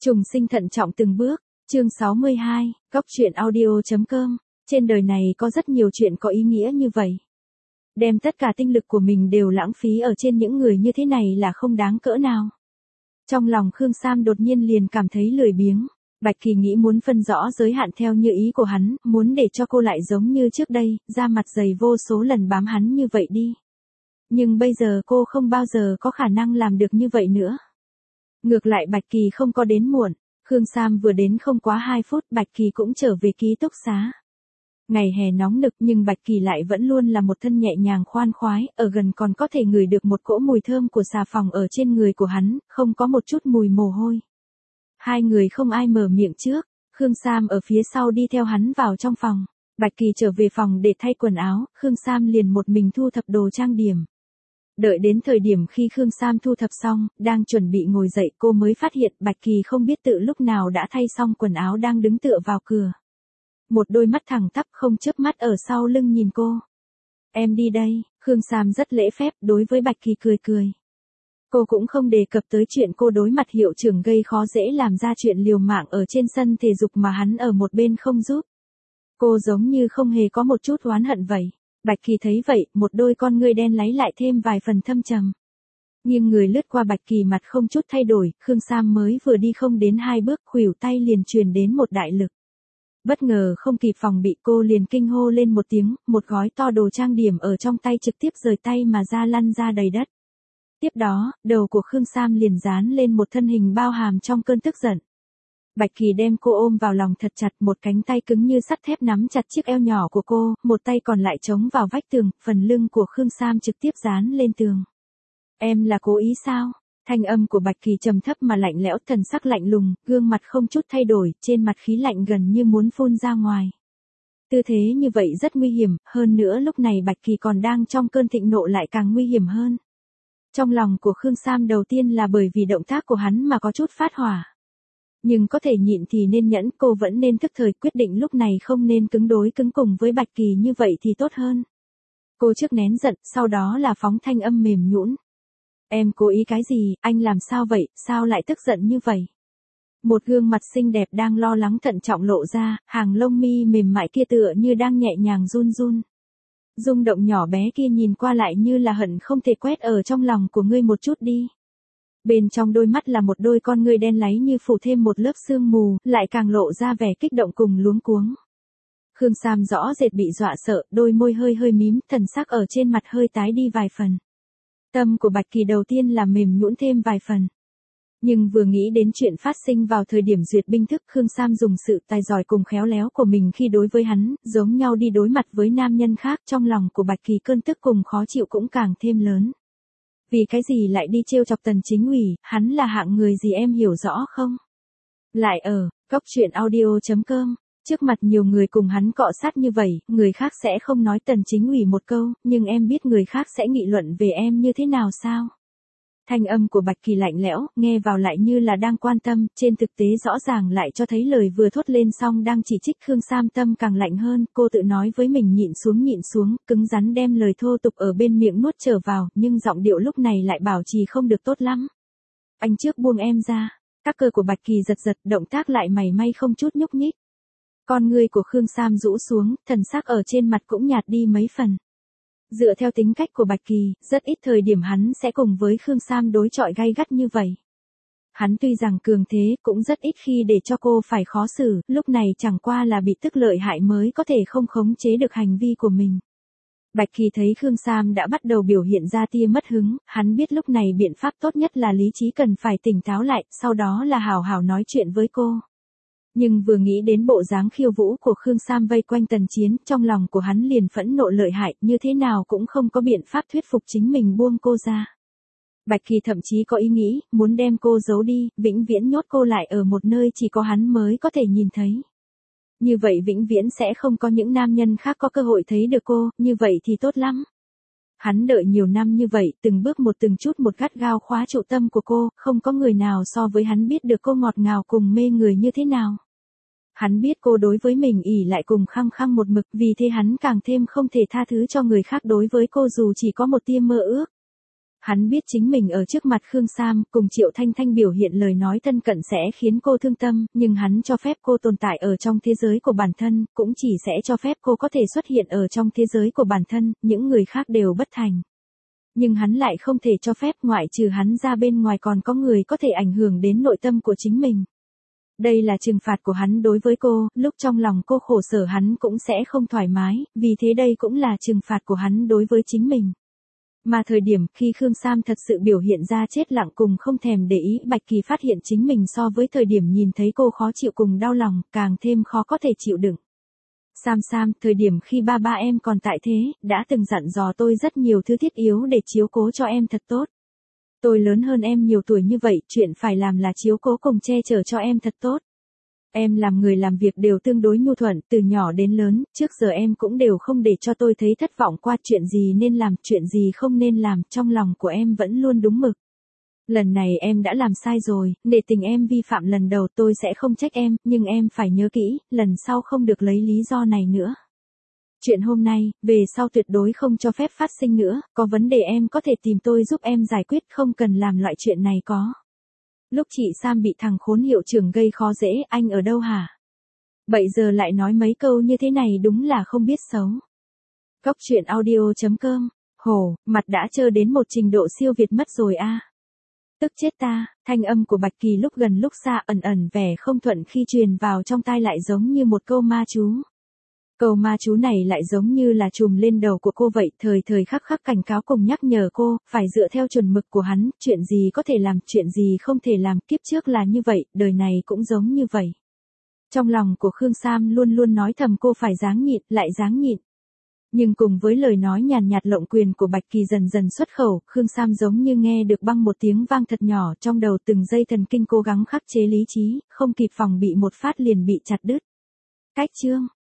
Trùng sinh thận trọng từng bước, chương 62, góc truyện audio.com. Trên đời này có rất nhiều chuyện có ý nghĩa như vậy. Đem tất cả tinh lực của mình đều lãng phí ở trên những người như thế này là không đáng cỡ nào. Trong lòng Khương Sam đột nhiên liền cảm thấy lười biếng. Bạch Kỳ nghĩ muốn phân rõ giới hạn theo như ý của hắn, muốn để cho cô lại giống như trước đây, da mặt dày vô số lần bám hắn như vậy đi. Nhưng bây giờ cô không bao giờ có khả năng làm được như vậy nữa. Ngược lại Bạch Kỳ không có đến muộn, Khương Sam vừa đến không quá 2 phút Bạch Kỳ cũng trở về ký túc xá. Ngày hè nóng nực nhưng Bạch Kỳ lại vẫn luôn là một thân nhẹ nhàng khoan khoái, ở gần còn có thể ngửi được một cỗ mùi thơm của xà phòng ở trên người của hắn, không có một chút mùi mồ hôi. Hai người không ai mở miệng trước, Khương Sam ở phía sau đi theo hắn vào trong phòng. Bạch Kỳ trở về phòng để thay quần áo, Khương Sam liền một mình thu thập đồ trang điểm. Đợi đến thời điểm khi Khương Sam thu thập xong, đang chuẩn bị ngồi dậy cô mới phát hiện Bạch Kỳ không biết tự lúc nào đã thay xong quần áo đang đứng tựa vào cửa. Một đôi mắt thẳng tắp không chớp mắt ở sau lưng nhìn cô. Em đi đây, Khương Sam rất lễ phép đối với Bạch Kỳ cười cười. Cô cũng không đề cập tới chuyện cô đối mặt hiệu trưởng gây khó dễ làm ra chuyện liều mạng ở trên sân thể dục mà hắn ở một bên không giúp. Cô giống như không hề có một chút oán hận vậy. Bạch Kỳ thấy vậy, một đôi con ngươi đen láy lại thêm vài phần thâm trầm. Nhưng người lướt qua Bạch Kỳ mặt không chút thay đổi, Khương Sam mới vừa đi không đến 2 bước khuỷu tay liền truyền đến một đại lực. Bất ngờ không kịp phòng bị cô liền kinh hô lên một tiếng, một gói to đồ trang điểm ở trong tay trực tiếp rời tay mà ra lăn ra đầy đất. Tiếp đó, đầu của Khương Sam liền dán lên một thân hình bao hàm trong cơn tức giận. Bạch Kỳ đem cô ôm vào lòng thật chặt, một cánh tay cứng như sắt thép nắm chặt chiếc eo nhỏ của cô, một tay còn lại chống vào vách tường, phần lưng của Khương Sam trực tiếp dán lên tường. Em là cố ý sao? Thanh âm của Bạch Kỳ trầm thấp mà lạnh lẽo, thần sắc lạnh lùng, gương mặt không chút thay đổi, trên mặt khí lạnh gần như muốn phun ra ngoài. Tư thế như vậy rất nguy hiểm, hơn nữa lúc này Bạch Kỳ còn đang trong cơn thịnh nộ lại càng nguy hiểm hơn. Trong lòng của Khương Sam đầu tiên là bởi vì động tác của hắn mà có chút phát hỏa. Nhưng có thể nhịn thì nên nhẫn, cô vẫn nên thức thời quyết định lúc này không nên cứng đối cứng cùng với Bạch Kỳ như vậy thì tốt hơn. Cô trước nén giận, sau đó là phóng thanh âm mềm nhũn. Em cố ý cái gì, anh làm sao vậy, sao lại tức giận như vậy? Một gương mặt xinh đẹp đang lo lắng thận trọng lộ ra, hàng lông mi mềm mại kia tựa như đang nhẹ nhàng run run. Rung động nhỏ bé kia nhìn qua lại như là hận không thể quét ở trong lòng của ngươi một chút đi. Bên trong đôi mắt là một đôi con ngươi đen láy như phủ thêm một lớp sương mù, lại càng lộ ra vẻ kích động cùng luống cuống. Khương Sam rõ rệt bị dọa sợ, đôi môi hơi hơi mím, thần sắc ở trên mặt hơi tái đi vài phần. Tâm của Bạch Kỳ đầu tiên là mềm nhũn thêm vài phần. Nhưng vừa nghĩ đến chuyện phát sinh vào thời điểm duyệt binh thức, Khương Sam dùng sự tài giỏi cùng khéo léo của mình khi đối với hắn, giống nhau đi đối mặt với nam nhân khác, trong lòng của Bạch Kỳ cơn tức cùng khó chịu cũng càng thêm lớn. Vì cái gì lại đi trêu chọc Tần Chính Ủy, hắn là hạng người gì em hiểu rõ không? Lại ở, góc truyện audio.com, trước mặt nhiều người cùng hắn cọ sát như vậy, người khác sẽ không nói Tần Chính Ủy một câu, nhưng em biết người khác sẽ nghị luận về em như thế nào sao? Thanh âm của Bạch Kỳ lạnh lẽo, nghe vào lại như là đang quan tâm, trên thực tế rõ ràng lại cho thấy lời vừa thốt lên xong đang chỉ trích. Khương Sam tâm càng lạnh hơn, cô tự nói với mình nhịn xuống, cứng rắn đem lời thô tục ở bên miệng nuốt trở vào, nhưng giọng điệu lúc này lại bảo trì không được tốt lắm. Anh trước buông em ra, các cơ của Bạch Kỳ giật giật, động tác lại mảy may không chút nhúc nhích. Con ngươi của Khương Sam rũ xuống, thần sắc ở trên mặt cũng nhạt đi mấy phần. Dựa theo tính cách của Bạch Kỳ, rất ít thời điểm hắn sẽ cùng với Khương Sam đối chọi gay gắt như vậy. Hắn tuy rằng cường thế, cũng rất ít khi để cho cô phải khó xử, lúc này chẳng qua là bị tức lợi hại mới có thể không khống chế được hành vi của mình. Bạch Kỳ thấy Khương Sam đã bắt đầu biểu hiện ra tia mất hứng, hắn biết lúc này biện pháp tốt nhất là lý trí cần phải tỉnh táo lại, sau đó là hào hào nói chuyện với cô. Nhưng vừa nghĩ đến bộ dáng khiêu vũ của Khương Sam vây quanh Tần Chiến, trong lòng của hắn liền phẫn nộ lợi hại, như thế nào cũng không có biện pháp thuyết phục chính mình buông cô ra. Bạch Kỳ thậm chí có ý nghĩ, muốn đem cô giấu đi, vĩnh viễn nhốt cô lại ở một nơi chỉ có hắn mới có thể nhìn thấy. Như vậy vĩnh viễn sẽ không có những nam nhân khác có cơ hội thấy được cô, như vậy thì tốt lắm. Hắn đợi nhiều năm như vậy, từng bước từng chút một gắt gao khóa trụ tâm của cô, không có người nào so với hắn biết được cô ngọt ngào cùng mê người như thế nào. Hắn biết cô đối với mình ỷ lại cùng khăng khăng một mực, vì thế hắn càng thêm không thể tha thứ cho người khác đối với cô dù chỉ có một tia mơ ước. Hắn biết chính mình ở trước mặt Khương Sam cùng Triệu Thanh Thanh biểu hiện lời nói thân cận sẽ khiến cô thương tâm, nhưng hắn cho phép cô tồn tại ở trong thế giới của bản thân, cũng chỉ sẽ cho phép cô có thể xuất hiện ở trong thế giới của bản thân, những người khác đều bất thành. Nhưng hắn lại không thể cho phép ngoại trừ hắn ra bên ngoài còn có người có thể ảnh hưởng đến nội tâm của chính mình. Đây là trừng phạt của hắn đối với cô, lúc trong lòng cô khổ sở hắn cũng sẽ không thoải mái, vì thế đây cũng là trừng phạt của hắn đối với chính mình. Mà thời điểm khi Khương Sam thật sự biểu hiện ra chết lặng cùng không thèm để ý, Bạch Kỳ phát hiện chính mình so với thời điểm nhìn thấy cô khó chịu cùng đau lòng, càng thêm khó có thể chịu đựng. Sam, thời điểm khi ba em còn tại thế, đã từng dặn dò tôi rất nhiều thứ thiết yếu để chiếu cố cho em thật tốt. Tôi lớn hơn em nhiều tuổi như vậy, chuyện phải làm là chiếu cố cùng che chở cho em thật tốt. Em làm người làm việc đều tương đối nhu thuận, từ nhỏ đến lớn, trước giờ em cũng đều không để cho tôi thấy thất vọng qua chuyện gì nên làm, chuyện gì không nên làm, trong lòng của em vẫn luôn đúng mực. Lần này em đã làm sai rồi, nể tình em vi phạm lần đầu tôi sẽ không trách em, nhưng em phải nhớ kỹ, lần sau không được lấy lý do này nữa. Chuyện hôm nay, về sau tuyệt đối không cho phép phát sinh nữa, có vấn đề em có thể tìm tôi giúp em giải quyết, không cần làm loại chuyện này có. Lúc chị Sam bị thằng khốn hiệu trưởng gây khó dễ, anh ở đâu hả? Bây giờ lại nói mấy câu như thế này đúng là không biết xấu. Cóc truyện audio.com, Hồ, mặt đã trơ đến một trình độ siêu việt mất rồi a. Tức chết ta, thanh âm của Bạch Kỳ lúc gần lúc xa ẩn ẩn vẻ không thuận khi truyền vào trong tai lại giống như một câu ma chú. Câu ma chú này lại giống như là trùm lên đầu của cô vậy, thời thời khắc khắc cảnh cáo cùng nhắc nhở cô, phải dựa theo chuẩn mực của hắn, chuyện gì có thể làm, chuyện gì không thể làm, kiếp trước là như vậy, đời này cũng giống như vậy. Trong lòng của Khương Sam luôn luôn nói thầm cô phải ráng nhịn, lại ráng nhịn. Nhưng cùng với lời nói nhàn nhạt lộng quyền của Bạch Kỳ dần dần xuất khẩu, Khương Sam giống như nghe được băng một tiếng vang thật nhỏ trong đầu, từng dây thần kinh cố gắng khắc chế lý trí, không kịp phòng bị một phát liền bị chặt đứt. Cách chương